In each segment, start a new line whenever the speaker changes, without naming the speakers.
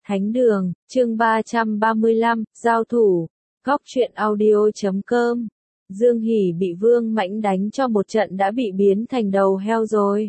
Thánh đường, chương 335, giao thủ, góc truyện audio.com. Dương Hỉ bị Vương Mãnh đánh cho một trận đã bị biến thành đầu heo rồi.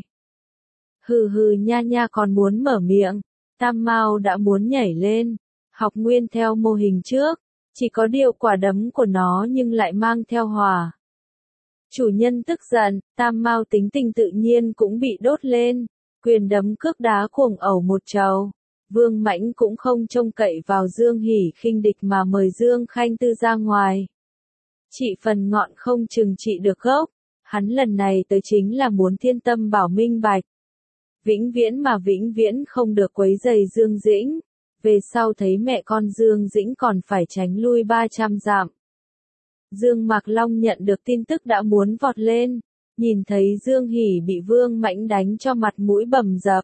Hừ hừ nha nha còn muốn mở miệng, Tam Mao đã muốn nhảy lên, học nguyên theo mô hình trước, chỉ có điều quả đấm của nó nhưng lại mang theo hỏa. Chủ nhân tức giận, Tam Mao tính tình tự nhiên cũng bị đốt lên, quyền đấm cước đá cuồng ẩu một trầu. Vương Mãnh cũng không trông cậy vào Dương Hỉ khinh địch mà mời Dương Khanh Tư ra ngoài. Trị phần ngọn không chừng trị được gốc, hắn lần này tới chính là muốn Thiên Tâm Bảo minh bạch. Vĩnh viễn không được quấy rầy Dương Dĩnh, về sau thấy mẹ con Dương Dĩnh còn phải tránh lui 300 dặm. Dương Mạc Long nhận được tin tức đã muốn vọt lên, nhìn thấy Dương Hỉ bị Vương Mãnh đánh cho mặt mũi bầm dập.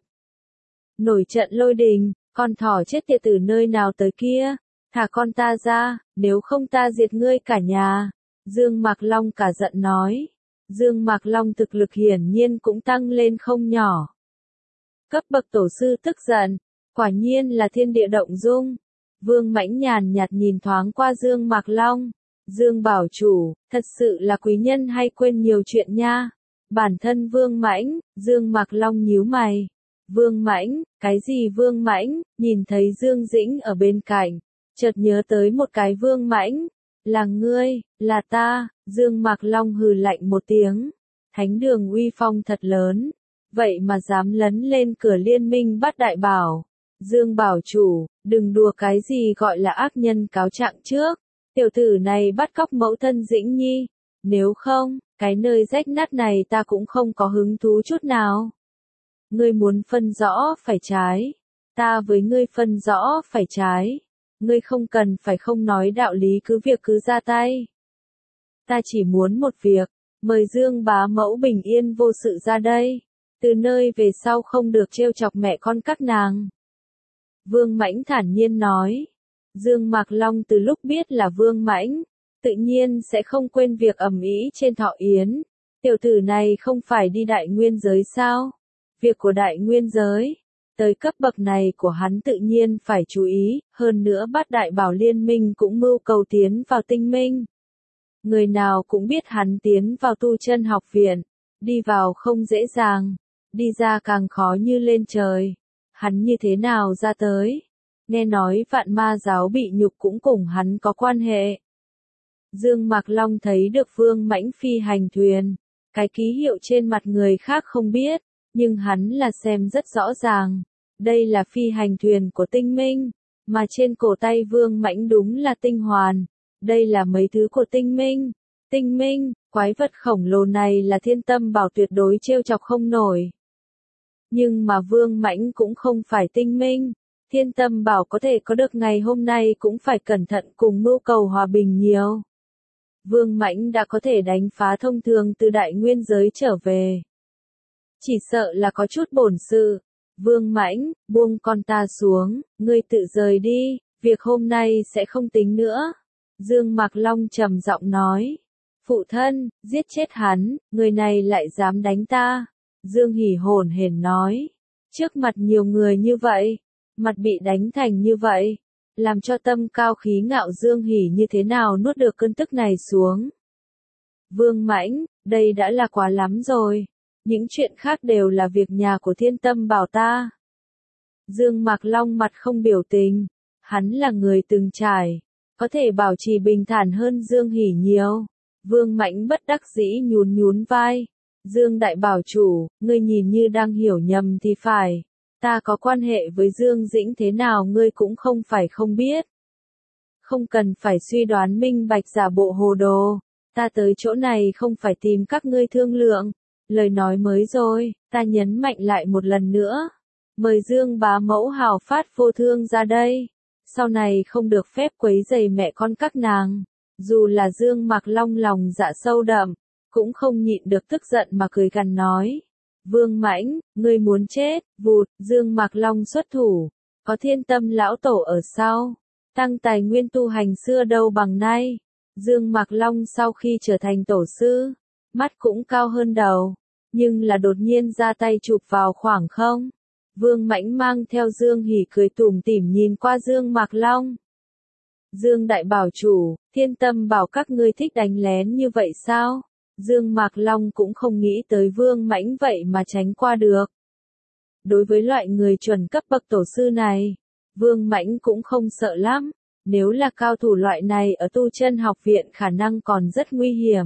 Nổi trận lôi đình, con thỏ chết tiệt từ nơi nào tới kia, thả con ta ra, nếu không ta diệt ngươi cả nhà. Dương Mạc Long cả giận nói. Dương Mạc Long thực lực hiển nhiên cũng tăng lên không nhỏ. Cấp bậc tổ sư tức giận, quả nhiên là thiên địa động dung. Vương Mãnh nhàn nhạt nhìn thoáng qua Dương Mạc Long. Dương bảo chủ, thật sự là quý nhân hay quên nhiều chuyện nha. Bản thân Vương Mãnh, Dương Mạc Long nhíu mày. Vương Mãnh, cái gì Vương Mãnh, nhìn thấy Dương Dĩnh ở bên cạnh, chợt nhớ tới một cái Vương Mãnh, là ngươi, là ta. Dương Mạc Long hừ lạnh một tiếng, thánh đường uy phong thật lớn, vậy mà dám lấn lên cửa liên minh bắt đại bảo. Dương bảo chủ, đừng đùa cái gì gọi là ác nhân cáo trạng trước, tiểu tử này bắt cóc mẫu thân Dĩnh Nhi, nếu không, cái nơi rách nát này ta cũng không có hứng thú chút nào. Ngươi muốn phân rõ phải trái, ta với ngươi phân rõ phải trái, ngươi không cần phải không nói đạo lý cứ việc cứ ra tay. Ta chỉ muốn một việc, mời Dương bá mẫu bình yên vô sự ra đây, từ nơi về sau không được trêu chọc mẹ con các nàng. Vương Mãnh thản nhiên nói. Dương Mạc Long từ lúc biết là Vương Mãnh, tự nhiên sẽ không quên việc ầm ĩ trên thọ yến. Tiểu tử này không phải đi đại nguyên giới sao? Việc của đại nguyên giới, tới cấp bậc này của hắn tự nhiên phải chú ý, hơn nữa Bát Đại Bảo Liên Minh cũng mưu cầu tiến vào tinh minh. Người nào cũng biết hắn tiến vào tu chân học viện, đi vào không dễ dàng, đi ra càng khó như lên trời. Hắn như thế nào ra tới? Nghe nói Vạn Ma giáo bị nhục cũng cùng hắn có quan hệ. Dương Mạc Long thấy được Vương Mãnh phi hành thuyền, cái ký hiệu trên mặt người khác không biết, nhưng hắn là xem rất rõ ràng. Đây là phi hành thuyền của tinh minh, mà trên cổ tay Vương Mãnh đúng là tinh hoàn. Đây là mấy thứ của tinh minh. Tinh minh, quái vật khổng lồ này là Thiên Tâm Bảo tuyệt đối trêu chọc không nổi. Nhưng mà Vương Mãnh cũng không phải tinh minh. Thiên Tâm Bảo có thể có được ngày hôm nay cũng phải cẩn thận cùng mưu cầu hòa bình nhiều. Vương Mãnh đã có thể đánh phá thông thường từ đại nguyên giới trở về. Chỉ sợ là có chút bổn sự. Vương Mãnh, buông con ta xuống, ngươi tự rời đi, việc hôm nay sẽ không tính nữa. Dương Mạc Long trầm giọng nói. Phụ thân, giết chết hắn, người này lại dám đánh ta. Dương Hỉ hổn hển nói. Trước mặt nhiều người như vậy, mặt bị đánh thành như vậy, làm cho tâm cao khí ngạo Dương Hỉ như thế nào nuốt được cơn tức này xuống. Vương Mãnh, đây đã là quá lắm rồi. Những chuyện khác đều là việc nhà của Thiên Tâm Bảo ta. Dương Mạc Long mặt không biểu tình, hắn là người từng trải, có thể bảo trì bình thản hơn Dương Hỉ nhiều. Vương Mãnh bất đắc dĩ nhún vai. Dương đại bảo chủ, ngươi nhìn như đang hiểu nhầm thì phải. Ta có quan hệ với Dương Dĩnh thế nào ngươi cũng không phải không biết. Không cần phải suy đoán minh bạch giả bộ hồ đồ. Ta tới chỗ này không phải tìm các ngươi thương lượng. Lời nói mới rồi, ta nhấn mạnh lại một lần nữa. Mời Dương bá mẫu hào phát vô thương ra đây. Sau này không được phép quấy rầy mẹ con các nàng. Dù là Dương Mạc Long lòng dạ sâu đậm, cũng không nhịn được tức giận mà cười gằn nói. Vương Mãnh, ngươi muốn chết, vụt, Dương Mạc Long xuất thủ. Có Thiên Tâm lão tổ ở sau. Tăng tài nguyên tu hành xưa đâu bằng nay. Dương Mạc Long sau khi trở thành tổ sư, mắt cũng cao hơn đầu. Nhưng là đột nhiên ra tay chụp vào khoảng không. Vương Mãnh mang theo Dương Hỉ cười tủm tỉm nhìn qua Dương Mạc Long. Dương đại bảo chủ, Thiên Tâm bảo các ngươi thích đánh lén như vậy sao? Dương Mạc Long cũng không nghĩ tới Vương Mãnh vậy mà tránh qua được. Đối với loại người chuẩn cấp bậc tổ sư này, Vương Mãnh cũng không sợ lắm. Nếu là cao thủ loại này ở tu chân học viện khả năng còn rất nguy hiểm.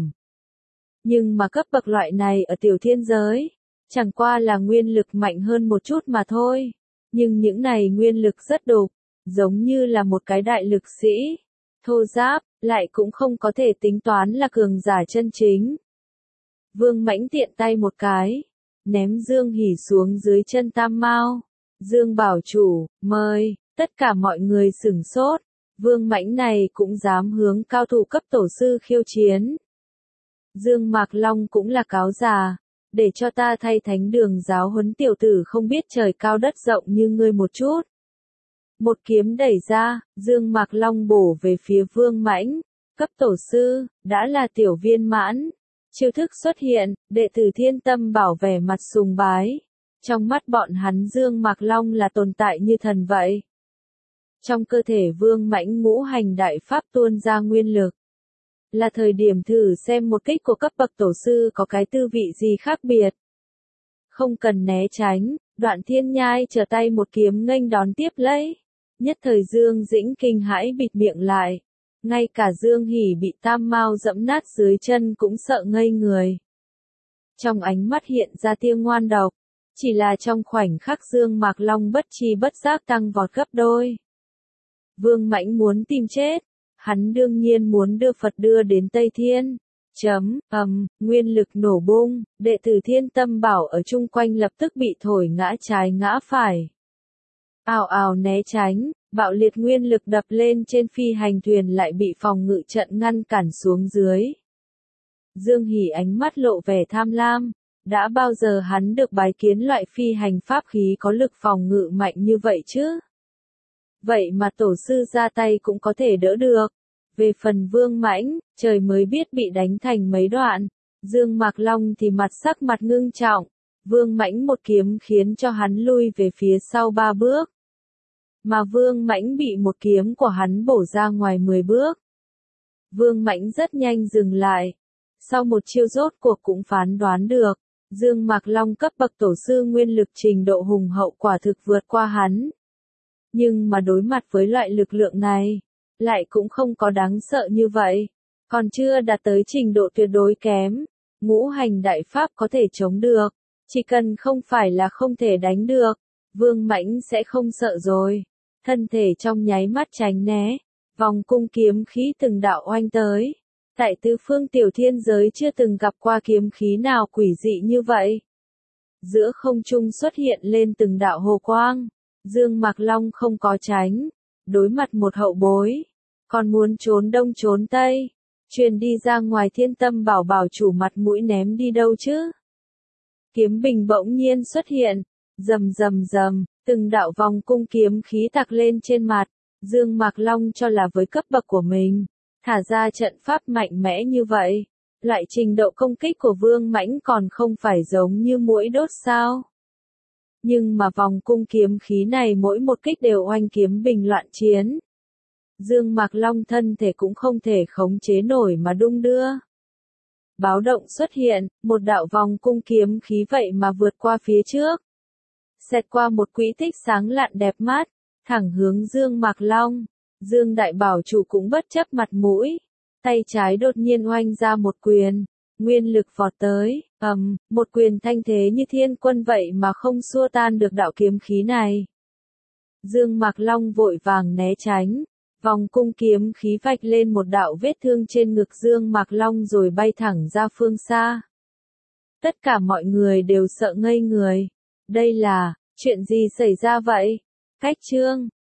Nhưng mà cấp bậc loại này ở tiểu thiên giới, chẳng qua là nguyên lực mạnh hơn một chút mà thôi. Nhưng những này nguyên lực rất đục, giống như là một cái đại lực sĩ. Thô giáp, lại cũng không có thể tính toán là cường giả chân chính. Vương Mãnh tiện tay một cái, ném Dương Hỉ xuống dưới chân Tam Mao. Dương bảo chủ, mời, tất cả mọi người sửng sốt. Vương Mãnh này cũng dám hướng cao thủ cấp tổ sư khiêu chiến. Dương Mạc Long cũng là cáo già, để cho ta thay thánh đường giáo huấn tiểu tử không biết trời cao đất rộng như ngươi một chút. Một kiếm đẩy ra, Dương Mạc Long bổ về phía Vương Mãnh, cấp tổ sư, đã là tiểu viên mãn. Chiêu thức xuất hiện, đệ tử Thiên Tâm bảo vẻ mặt sùng bái. Trong mắt bọn hắn Dương Mạc Long là tồn tại như thần vậy. Trong cơ thể Vương Mãnh ngũ hành đại pháp tuôn ra nguyên lực. Là thời điểm thử xem một kích của cấp bậc tổ sư có cái tư vị gì khác biệt. Không cần né tránh, Đoạn Thiên Nhai trở tay một kiếm nghênh đón tiếp lấy. Nhất thời Dương Dĩnh kinh hãi bịt miệng lại. Ngay cả Dương Hỉ bị Tam Mao dẫm nát dưới chân cũng sợ ngây người. Trong ánh mắt hiện ra tia ngoan độc. Chỉ là trong khoảnh khắc Dương Mạc Long bất tri bất giác tăng vọt gấp đôi. Vương Mãnh muốn tìm chết. Hắn đương nhiên muốn đưa Phật đưa đến Tây Thiên. Nguyên lực nổ bung, đệ tử Thiên Tâm bảo ở chung quanh lập tức bị thổi ngã trái ngã phải. Ào ào né tránh, bạo liệt nguyên lực đập lên trên phi hành thuyền lại bị phòng ngự trận ngăn cản xuống dưới. Dương Hỉ ánh mắt lộ vẻ tham lam, đã bao giờ hắn được bái kiến loại phi hành pháp khí có lực phòng ngự mạnh như vậy chứ? Vậy mà tổ sư ra tay cũng có thể đỡ được. Về phần Vương Mãnh, trời mới biết bị đánh thành mấy đoạn. Dương Mạc Long thì sắc mặt ngưng trọng. Vương Mãnh một kiếm khiến cho hắn lui về phía sau 3 bước. Mà Vương Mãnh bị một kiếm của hắn bổ ra ngoài 10 bước. Vương Mãnh rất nhanh dừng lại. Sau một chiêu rốt cuộc cũng phán đoán được. Dương Mạc Long cấp bậc tổ sư nguyên lực trình độ hùng hậu quả thực vượt qua hắn. Nhưng mà đối mặt với loại lực lượng này, lại cũng không có đáng sợ như vậy. Còn chưa đạt tới trình độ tuyệt đối kém. Ngũ hành đại pháp có thể chống được. Chỉ cần không phải là không thể đánh được. Vương Mãnh sẽ không sợ rồi. Thân thể trong nháy mắt tránh né. Vòng cung kiếm khí từng đạo oanh tới. Tại tứ phương tiểu thiên giới chưa từng gặp qua kiếm khí nào quỷ dị như vậy. Giữa không trung xuất hiện lên từng đạo hồ quang. Dương Mạc Long không có tránh. Đối mặt một hậu bối. Còn muốn trốn đông trốn tây. Truyền đi ra ngoài Thiên Tâm bảo bảo chủ mặt mũi ném đi đâu chứ? Kiếm bình bỗng nhiên xuất hiện. Rầm rầm rầm. Từng đạo vòng cung kiếm khí tạc lên trên mặt. Dương Mạc Long cho là với cấp bậc của mình. Thả ra trận pháp mạnh mẽ như vậy. Loại trình độ công kích của Vương Mãnh còn không phải giống như muỗi đốt sao? Nhưng mà vòng cung kiếm khí này mỗi một kích đều oanh kiếm bình loạn chiến. Dương Mạc Long thân thể cũng không thể khống chế nổi mà đung đưa. Báo động xuất hiện, một đạo vòng cung kiếm khí vậy mà vượt qua phía trước. Xẹt qua một quỹ tích sáng lạn đẹp mắt, thẳng hướng Dương Mạc Long. Dương đại bảo chủ cũng bất chấp mặt mũi. Tay trái đột nhiên oanh ra một quyền. Nguyên lực vọt tới, một quyền thanh thế như thiên quân vậy mà không xua tan được đạo kiếm khí này. Dương Mạc Long vội vàng né tránh. Vòng cung kiếm khí vạch lên một đạo vết thương trên ngực Dương Mạc Long rồi bay thẳng ra phương xa. Tất cả mọi người đều sợ ngây người. Đây là, chuyện gì xảy ra vậy? Cách chương